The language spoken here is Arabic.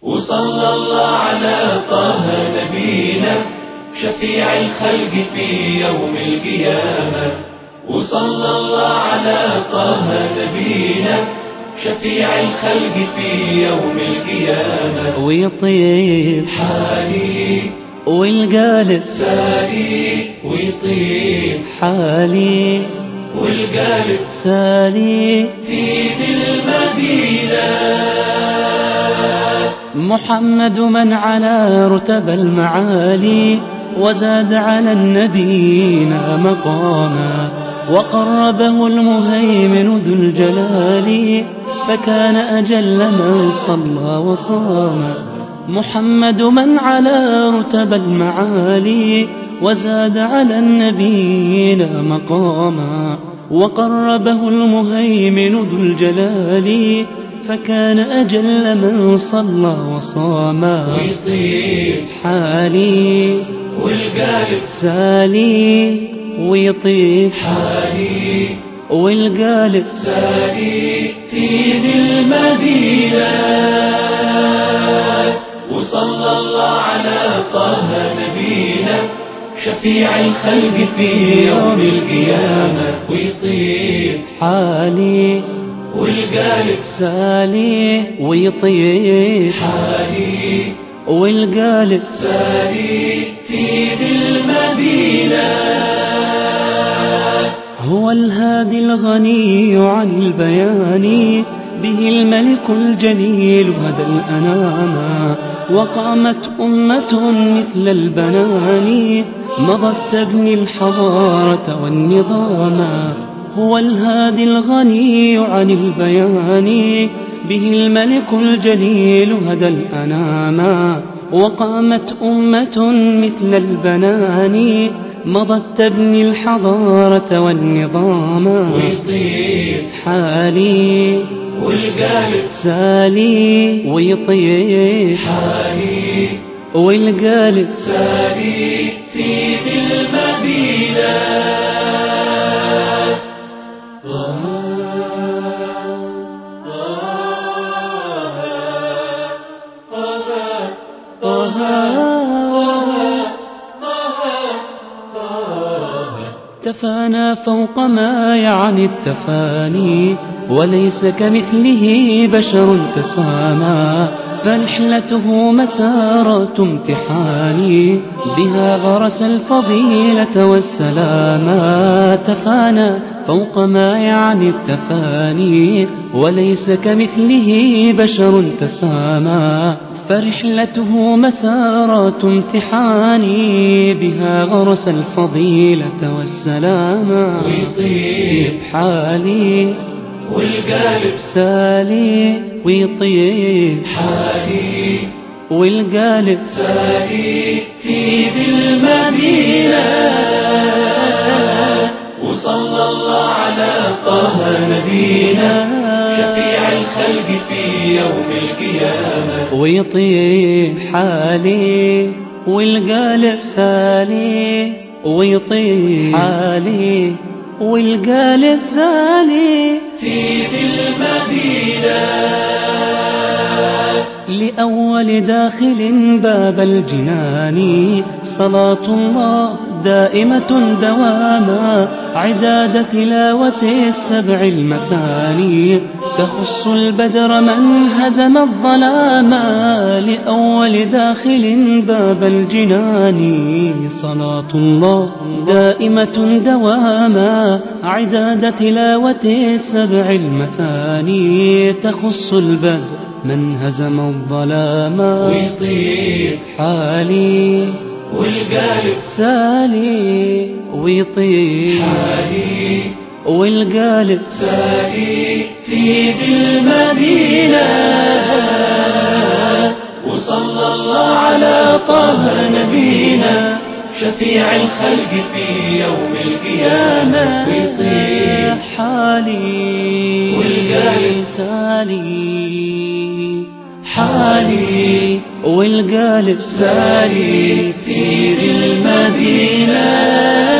وصلى الله على طه نبينا شفيع الخلق في يوم القيامة. وصلى الله على طه نبينا شفيع الخلق في يوم القيامة. ويطيب حالي والقالب سالي، ويطيب حالي والقالب سالي في المدينة. محمد من على رتب المعالي وزاد على النبيين مقاما، وقربه المهيمن ذو الجلال فكان أجل من صلى وصام. محمد من على رتب المعالي وزاد على النبيين مقاما، وقربه المهيمن ذو الجلال فكان أجل من صلى وصام. ويطيب حالي والقالب سالي، ويطيب حالي والقالب سالي في المدينة. وصلى الله على طه نبينا شفيع الخلق في يوم القيامة. ويطيب حالي والقالب سالي، ويطيب حالي والقالب سالي في المدينة. هو الهادي الغني عن البيان، به الملك الجليل هدى الأنام. وقامت أمة مثل البنان مضت تبني الحضارة والنظام. هو الهادي الغني عن البيان، به الملك الجليل هدى الأنام. وقامت أمة مثل البنان مضت تبني الحضارة والنظام. ويطيب حالي والقالب سالي، ويطيب حالي والقالب سالي في المدينة. تفانى فوق ما يعني التفاني، وليس كمثله بشر تسامى. فرحلته مسارات امتحان، بها غرس الفضيلة والسلاما. تفانى فوق ما يعني التفاني، وليس كمثله بشر تسامى. فرحلته مسارات امتحان، بها غرس الفضيلة والسلاما. ويطيب حالي والقالب سالي، ويطيب حالي والقالب سالي في المدينة. وصلى الله على طه نبينا شفيع الخلق في يوم القيامة. ويطيب حالي والقالب سالي، ويطيب حالي والقالب سالي في المدينة. لأول داخل باب الجنان صلاة الله دائمة دواما، عداد تلاوة السبع المثاني تخص البدر من هزم الظلاما. لأول داخل باب الجنان صلاة الله دائمة دواما، عداد تلاوة السبع المثاني تخص البدر من هزم الظلاما. ويطيب حالي والقالب سالي، ويطيب حالي والقالب سالي في المدينة. وصلى الله على طه نبينا شفيع الخلق في يوم القيامة. ويطيب حالي والقالب سالي، حالي والقالب سالي في المدينة.